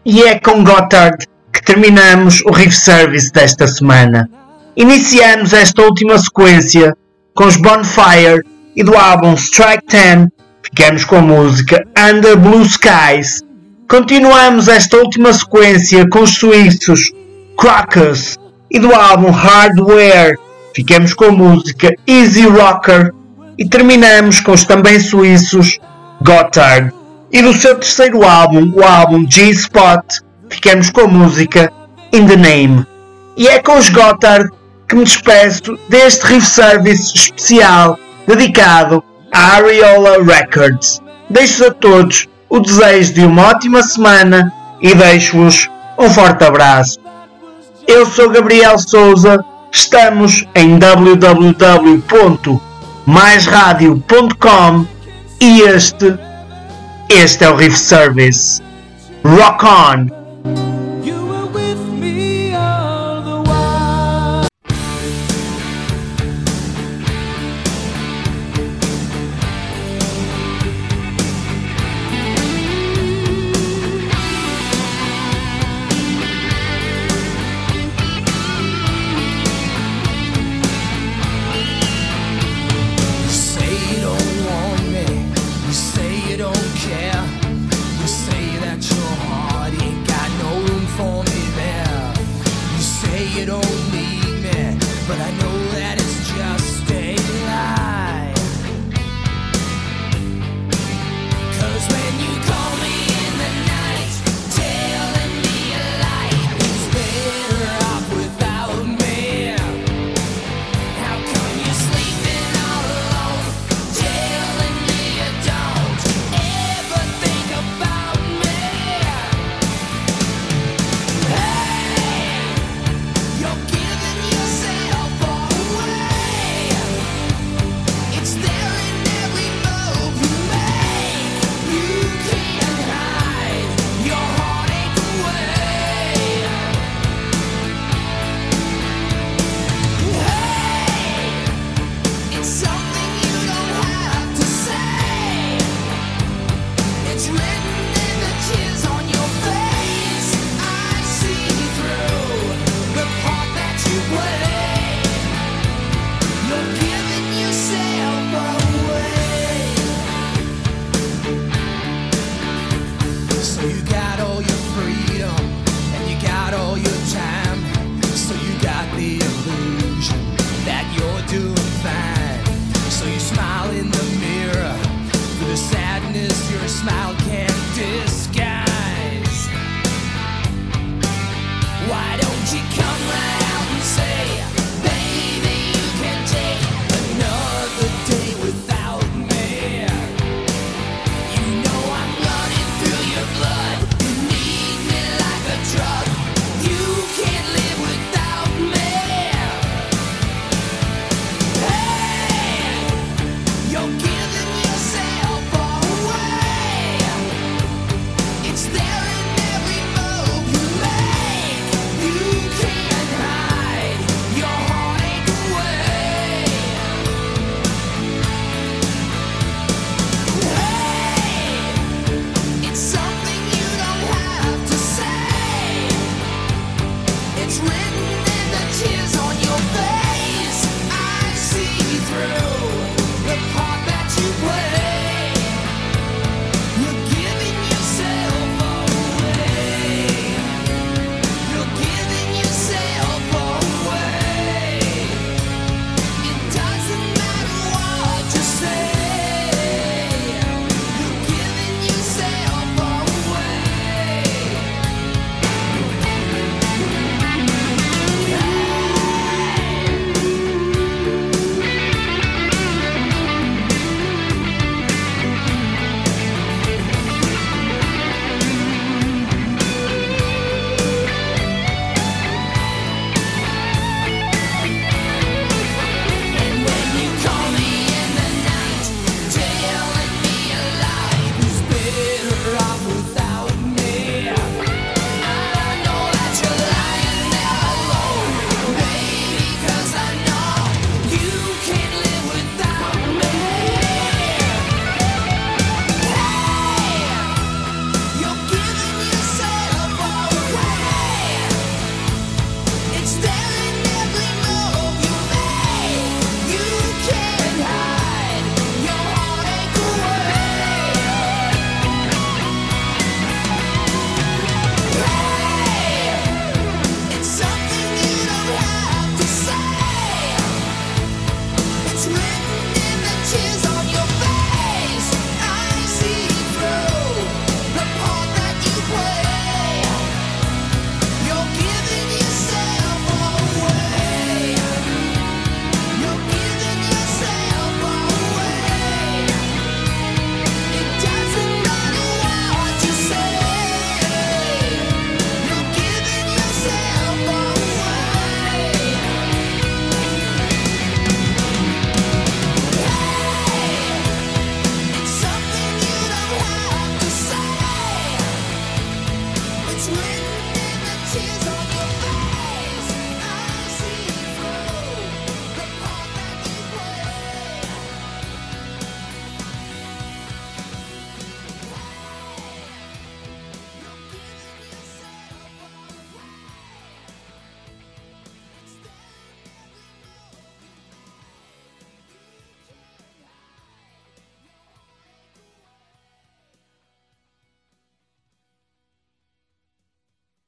E é com Gotthard que terminamos o Riff Service desta semana. Iniciamos esta última sequência com os Bonfire e do álbum Strike 10 ficamos com a música Under Blue Skies. Continuamos esta última sequência com os suíços Crocus e do álbum Hardware ficamos com a música Easy Rocker e terminamos com os também suíços Gotthard e do seu terceiro álbum, o álbum G-Spot, ficamos com a música In The Name. E é com os Gotthard que me despeço deste Riff Service especial dedicado à Ariola Records. Deixo-vos a todos o desejo de uma ótima semana e deixo-vos um forte abraço. Eu sou Gabriel Souza, estamos em www.maisradio.com e este é o Riff Service. Rock on! Smile in the mirror, for the sadness your smile can't disguise.